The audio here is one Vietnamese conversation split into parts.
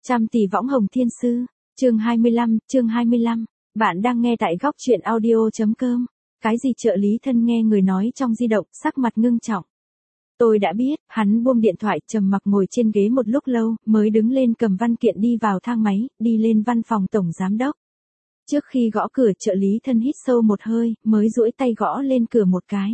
Trăm tỷ võng hồng thiên sư, chương 25, bạn đang nghe tại góc truyện audio.com. Cái gì trợ lý thân nghe người nói trong di động, sắc mặt ngưng trọng. Tôi đã biết, hắn buông điện thoại, trầm mặc ngồi trên ghế một lúc lâu, mới đứng lên cầm văn kiện đi vào thang máy, đi lên văn phòng tổng giám đốc. Trước khi gõ cửa, trợ lý thân hít sâu một hơi, mới duỗi tay gõ lên cửa một cái.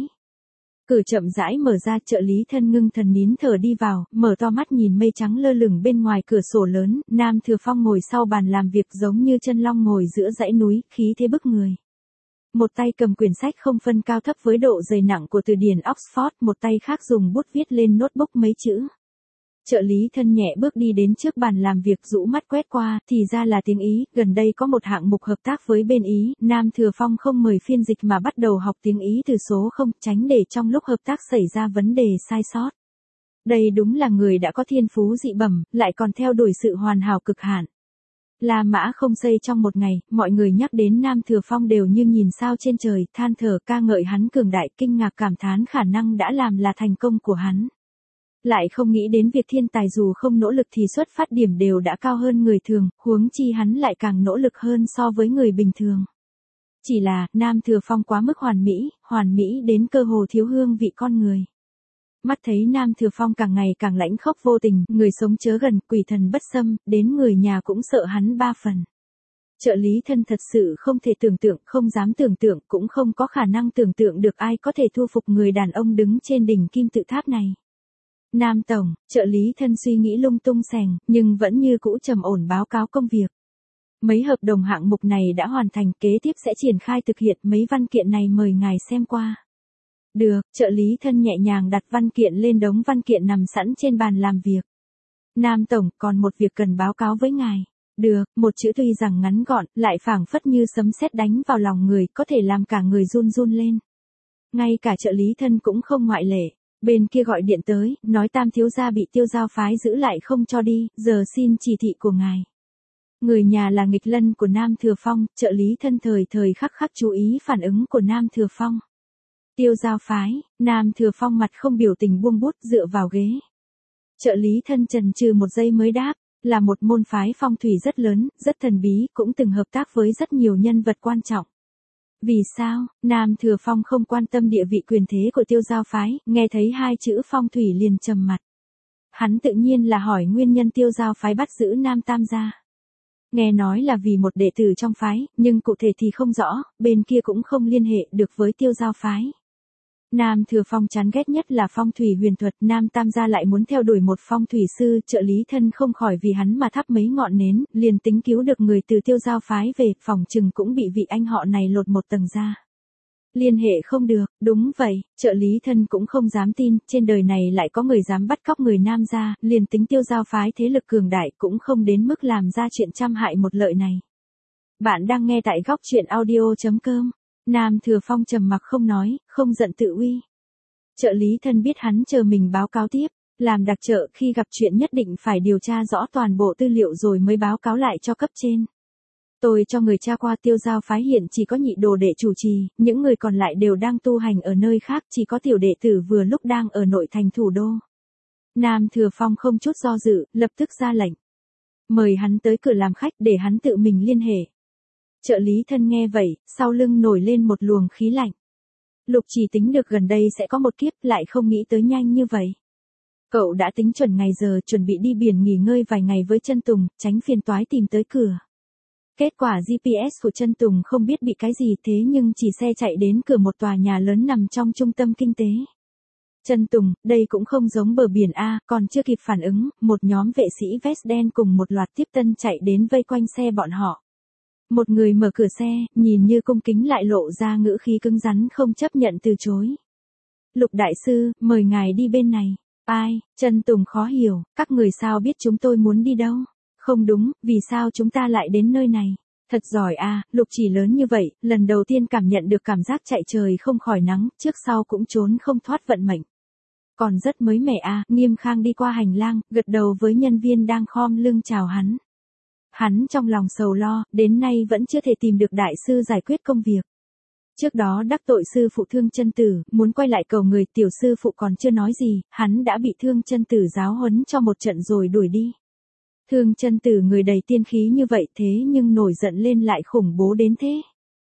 Cửa chậm rãi mở ra, trợ lý thân ngưng thần nín thở đi vào, mở to mắt nhìn mây trắng lơ lửng bên ngoài cửa sổ lớn, Nam Thừa Phong ngồi sau bàn làm việc giống như chân long ngồi giữa dãy núi, khí thế bức người. Một tay cầm quyển sách không phân cao thấp với độ dày nặng của từ điển Oxford, một tay khác dùng bút viết lên notebook mấy chữ. Trợ lý thân nhẹ bước đi đến trước bàn làm việc, rũ mắt quét qua, thì ra là tiếng Ý, gần đây có một hạng mục hợp tác với bên Ý, Nam Thừa Phong không mời phiên dịch mà bắt đầu học tiếng Ý từ số 0, tránh để trong lúc hợp tác xảy ra vấn đề sai sót. Đây đúng là người đã có thiên phú dị bẩm, lại còn theo đuổi sự hoàn hảo cực hạn. La mã không xây trong một ngày, mọi người nhắc đến Nam Thừa Phong đều như nhìn sao trên trời, than thở ca ngợi hắn cường đại, kinh ngạc cảm thán khả năng đã làm là thành công của hắn. Lại không nghĩ đến việc thiên tài dù không nỗ lực thì xuất phát điểm đều đã cao hơn người thường, huống chi hắn lại càng nỗ lực hơn so với người bình thường. Chỉ là, Nam Thừa Phong quá mức hoàn mỹ đến cơ hồ thiếu hương vị con người. Mắt thấy Nam Thừa Phong càng ngày càng lãnh khốc vô tình, người sống chớ gần, quỷ thần bất xâm, đến người nhà cũng sợ hắn ba phần. Trợ lý thân thật sự không thể tưởng tượng, không dám tưởng tượng, cũng không có khả năng tưởng tượng được ai có thể thu phục người đàn ông đứng trên đỉnh kim tự tháp này. Nam Tổng, trợ lý thân suy nghĩ lung tung xèng, nhưng vẫn như cũ trầm ổn báo cáo công việc. Mấy hợp đồng hạng mục này đã hoàn thành, kế tiếp sẽ triển khai thực hiện, mấy văn kiện này mời ngài xem qua. Được, trợ lý thân nhẹ nhàng đặt văn kiện lên đống văn kiện nằm sẵn trên bàn làm việc. Nam Tổng, còn một việc cần báo cáo với ngài. Được, một chữ tuy rằng ngắn gọn, lại phảng phất như sấm sét đánh vào lòng người, có thể làm cả người run run lên. Ngay cả trợ lý thân cũng không ngoại lệ. Bên kia gọi điện tới, nói Tam thiếu gia bị Tiêu Giao phái giữ lại không cho đi, giờ xin chỉ thị của ngài. Người nhà là nghịch lân của Nam Thừa Phong, trợ lý thân thời khắc chú ý phản ứng của Nam Thừa Phong. Tiêu Giao phái, Nam Thừa Phong mặt không biểu tình buông bút dựa vào ghế. Trợ lý thân chần chừ một giây mới đáp, là một môn phái phong thủy rất lớn, rất thần bí, cũng từng hợp tác với rất nhiều nhân vật quan trọng. Vì sao, Nam Thừa Phong không quan tâm địa vị quyền thế của Tiêu Giao phái, nghe thấy hai chữ phong thủy liền trầm mặt. Hắn tự nhiên là hỏi nguyên nhân Tiêu Giao phái bắt giữ Nam Tam gia. Nghe nói là vì một đệ tử trong phái, nhưng cụ thể thì không rõ, bên kia cũng không liên hệ được với Tiêu Giao phái. Nam Thừa Phong chán ghét nhất là phong thủy huyền thuật, Nam Tam gia lại muốn theo đuổi một phong thủy sư, trợ lý thân không khỏi vì hắn mà thắp mấy ngọn nến, liền tính cứu được người từ Tiêu Giao phái về, phòng chừng cũng bị vị anh họ này lột một tầng ra. Liên hệ không được, đúng vậy, trợ lý thân cũng không dám tin, trên đời này lại có người dám bắt cóc người Nam gia, liền tính Tiêu Giao phái thế lực cường đại cũng không đến mức làm ra chuyện trăm hại một lợi này. Bạn đang nghe tại góc truyện audio.com. Nam Thừa Phong trầm mặc không nói, không giận tự uy. Trợ lý thân biết hắn chờ mình báo cáo tiếp, làm đặc trợ khi gặp chuyện nhất định phải điều tra rõ toàn bộ tư liệu rồi mới báo cáo lại cho cấp trên. Tôi cho người tra qua Tiêu Giao phái hiện chỉ có nhị đồ đệ chủ trì, những người còn lại đều đang tu hành ở nơi khác, chỉ có tiểu đệ tử vừa lúc đang ở nội thành thủ đô. Nam Thừa Phong không chút do dự, lập tức ra lệnh. Mời hắn tới cửa làm khách để hắn tự mình liên hệ. Trợ lý thân nghe vậy, sau lưng nổi lên một luồng khí lạnh. Lục chỉ tính được gần đây sẽ có một kiếp, lại không nghĩ tới nhanh như vậy. Cậu đã tính chuẩn ngày giờ, chuẩn bị đi biển nghỉ ngơi vài ngày với Chân Tùng, tránh phiền toái tìm tới cửa. Kết quả GPS của Chân Tùng không biết bị cái gì, thế nhưng chỉ xe chạy đến cửa một tòa nhà lớn nằm trong trung tâm kinh tế. Chân Tùng, đây cũng không giống bờ biển A, còn chưa kịp phản ứng, một nhóm vệ sĩ vest đen cùng một loạt tiếp tân chạy đến vây quanh xe bọn họ. Một người mở cửa xe, nhìn như cung kính lại lộ ra ngữ khí cứng rắn không chấp nhận từ chối. Lục đại sư, mời ngài đi bên này. Ai, Chân Tùng khó hiểu, các người sao biết chúng tôi muốn đi đâu? Không đúng, vì sao chúng ta lại đến nơi này? Thật giỏi a, Lục chỉ lớn như vậy, lần đầu tiên cảm nhận được cảm giác chạy trời không khỏi nắng, trước sau cũng trốn không thoát vận mệnh. Còn rất mới mẻ a, Nghiêm Khang đi qua hành lang, gật đầu với nhân viên đang khom lưng chào hắn. Hắn trong lòng sầu lo, đến nay vẫn chưa thể tìm được đại sư giải quyết công việc. Trước đó đắc tội sư phụ Thương Chân Tử, muốn quay lại cầu người, tiểu sư phụ còn chưa nói gì, hắn đã bị Thương Chân Tử giáo huấn cho một trận rồi đuổi đi. Thương Chân Tử người đầy tiên khí như vậy thế nhưng nổi giận lên lại khủng bố đến thế.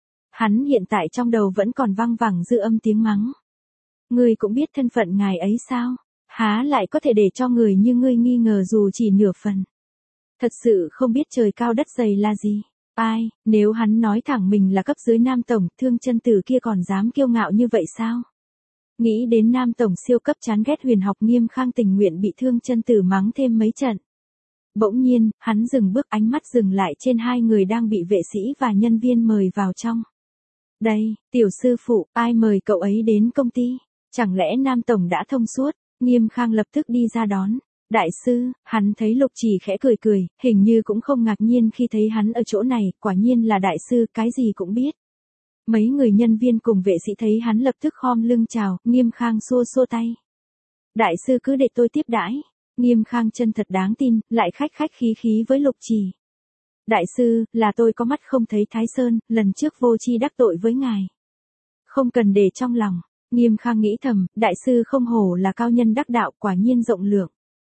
Hắn hiện tại trong đầu vẫn còn văng vẳng dư âm tiếng mắng. Ngươi cũng biết thân phận ngài ấy sao? Há lại có thể để cho người như ngươi nghi ngờ dù chỉ nửa phần. Thật sự không biết trời cao đất dày là gì. Ai, nếu hắn nói thẳng mình là cấp dưới Nam Tổng, Thương Chân Tử kia còn dám kiêu ngạo như vậy sao? Nghĩ đến Nam Tổng siêu cấp chán ghét Huyền Học Nghiêm Khang tình nguyện bị Thương Chân Tử mắng thêm mấy trận. Bỗng nhiên, hắn dừng bước, ánh mắt dừng lại trên hai người đang bị vệ sĩ và nhân viên mời vào trong. Đây, tiểu sư phụ, ai mời cậu ấy đến công ty? Chẳng lẽ Nam Tổng đã thông suốt? Nghiêm Khang lập tức đi ra đón. Đại sư, hắn thấy Lục Chỉ khẽ cười cười, hình như cũng không ngạc nhiên khi thấy hắn ở chỗ này, quả nhiên là đại sư, cái gì cũng biết. Mấy người nhân viên cùng vệ sĩ thấy hắn lập tức khom lưng chào, Nghiêm Khang xua xua tay. Đại sư cứ để tôi tiếp đãi. Nghiêm Khang chân thật đáng tin, lại khách khách khí khí với Lục Chỉ. Đại sư, là tôi có mắt không thấy Thái Sơn, lần trước vô tri đắc tội với ngài. Không cần để trong lòng. Nghiêm Khang nghĩ thầm, đại sư không hổ là cao nhân đắc đạo, quả nhiên rộng lượng.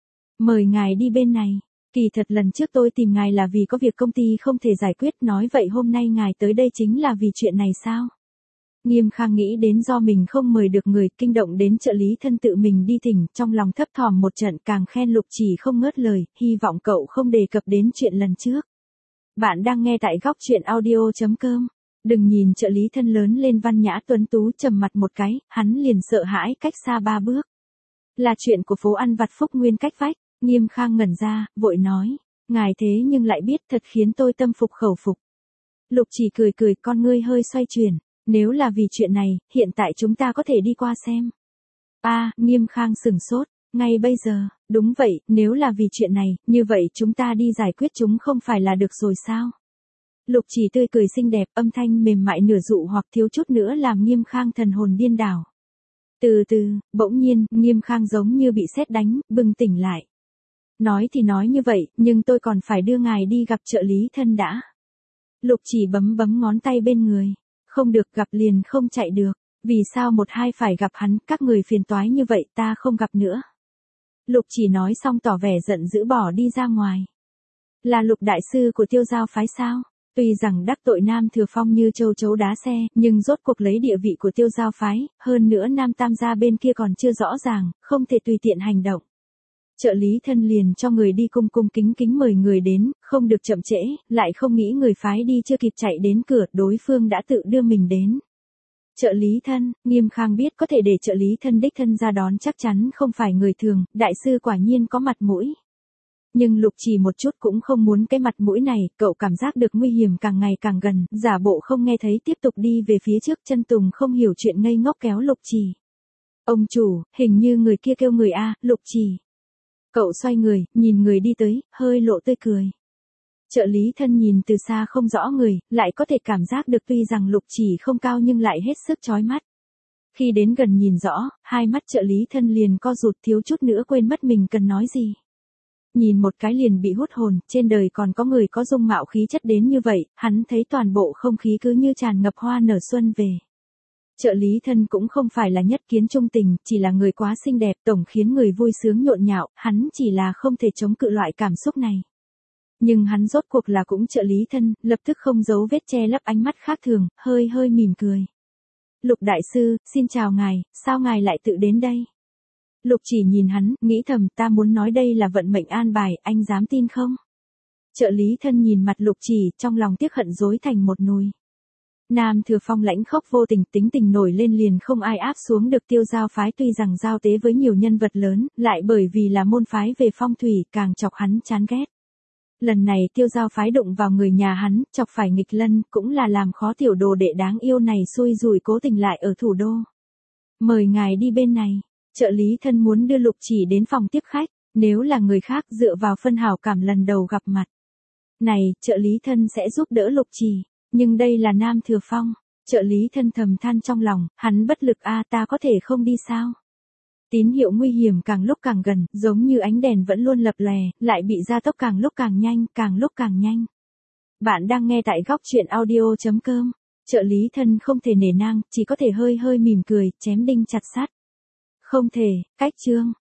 Mời ngài đi bên này. Kỳ thật lần trước tôi tìm ngài là vì có việc công ty không thể giải quyết, nói vậy hôm nay ngài tới đây chính là vì chuyện này sao? Nghiêm Khang nghĩ đến do mình không mời được người, kinh động đến trợ lý thân tự mình đi thỉnh, trong lòng thấp thỏm một trận, càng khen Lục Chỉ không ngớt lời, hy vọng cậu không đề cập đến chuyện lần trước. Bạn đang nghe tại góc truyện audio.com. Đừng nhìn trợ lý thân lớn lên văn nhã tuấn tú trầm mặt một cái, hắn liền sợ hãi cách xa 3 bước. Là chuyện của phố ăn vặt Phúc Nguyên cách vách. Nghiêm Khang ngẩn ra, vội nói, ngài thế nhưng lại biết, thật khiến tôi tâm phục khẩu phục. Lục Chỉ cười cười, con ngươi hơi xoay chuyển, nếu là vì chuyện này, hiện tại chúng ta có thể đi qua xem. Nghiêm Khang sửng sốt, ngay bây giờ, đúng vậy, nếu là vì chuyện này, như vậy chúng ta đi giải quyết chúng không phải là được rồi sao? Lục Chỉ tươi cười xinh đẹp, âm thanh mềm mại nửa dụ hoặc thiếu chút nữa làm Nghiêm Khang thần hồn điên đảo. Từ từ, bỗng nhiên, Nghiêm Khang giống như bị sét đánh, bừng tỉnh lại. Nói thì nói như vậy, nhưng tôi còn phải đưa ngài đi gặp trợ lý thân đã. Lục Chỉ bấm bấm ngón tay bên người. Không được, gặp liền không chạy được. Vì sao một hai phải gặp hắn, các người phiền toái như vậy, ta không gặp nữa. Lục Chỉ nói xong tỏ vẻ giận dữ bỏ đi ra ngoài. Là Lục đại sư của Tiêu Giao phái sao? Tuy rằng đắc tội Nam Thừa Phong như châu chấu đá xe, nhưng rốt cuộc lấy địa vị của Tiêu Giao phái, hơn nữa Nam Tam gia bên kia còn chưa rõ ràng, không thể tùy tiện hành động. Trợ lý thân liền cho người đi cung cung kính kính mời người đến, không được chậm trễ, lại không nghĩ người phái đi chưa kịp chạy đến cửa, đối phương đã tự đưa mình đến. Trợ lý thân, Nghiêm Khang biết có thể để trợ lý thân đích thân ra đón chắc chắn không phải người thường, đại sư quả nhiên có mặt mũi. Nhưng Lục Chỉ một chút cũng không muốn cái mặt mũi này, cậu cảm giác được nguy hiểm càng ngày càng gần, giả bộ không nghe thấy tiếp tục đi về phía trước. Chân Tùng không hiểu chuyện ngây ngốc kéo Lục Chỉ. Ông chủ, hình như người kia kêu người A, Lục Chỉ. Cậu xoay người, nhìn người đi tới, hơi lộ tươi cười. Trợ lý thân nhìn từ xa không rõ người, lại có thể cảm giác được tuy rằng Lục Chỉ không cao nhưng lại hết sức chói mắt. Khi đến gần nhìn rõ, hai mắt trợ lý thân liền co rụt, thiếu chút nữa quên mất mình cần nói gì. Nhìn một cái liền bị hút hồn, trên đời còn có người có dung mạo khí chất đến như vậy, hắn thấy toàn bộ không khí cứ như tràn ngập hoa nở xuân về. Trợ lý thân cũng không phải là nhất kiến trung tình, chỉ là người quá xinh đẹp, tổng khiến người vui sướng nhộn nhạo, hắn chỉ là không thể chống cự loại cảm xúc này. Nhưng hắn rốt cuộc là cũng trợ lý thân, lập tức không giấu vết che lấp ánh mắt khác thường, hơi hơi mỉm cười. Lục đại sư, xin chào ngài, sao ngài lại tự đến đây? Lục Chỉ nhìn hắn, nghĩ thầm, ta muốn nói đây là vận mệnh an bài, anh dám tin không? Trợ lý thân nhìn mặt Lục Chỉ, trong lòng tiếc hận rối thành một nồi. Nam Thừa Phong lãnh khốc vô tình, tính tình nổi lên liền không ai áp xuống được. Tiêu Giao phái tuy rằng giao tế với nhiều nhân vật lớn, lại bởi vì là môn phái về phong thủy, càng chọc hắn chán ghét. Lần này Tiêu Giao phái đụng vào người nhà hắn, chọc phải nghịch lân, cũng là làm khó tiểu đồ đệ đáng yêu này xui rủi cố tình lại ở thủ đô. Mời ngài đi bên này. Trợ lý thân muốn đưa Lục Chỉ đến phòng tiếp khách, nếu là người khác dựa vào phân hảo cảm lần đầu gặp mặt. Này, trợ lý thân sẽ giúp đỡ Lục Chỉ, nhưng đây là Nam Thừa Phong. Trợ lý thân thầm than trong lòng, hắn bất lực ta có thể không đi sao? Tín hiệu nguy hiểm càng lúc càng gần, giống như ánh đèn vẫn luôn lập lè, lại bị gia tốc càng lúc càng nhanh, càng lúc càng nhanh. Bạn đang nghe tại góc truyện audio.com. Trợ lý thân không thể nể nang, chỉ có thể hơi hơi mỉm cười, chém đinh chặt sắt. Không thể, cách chương.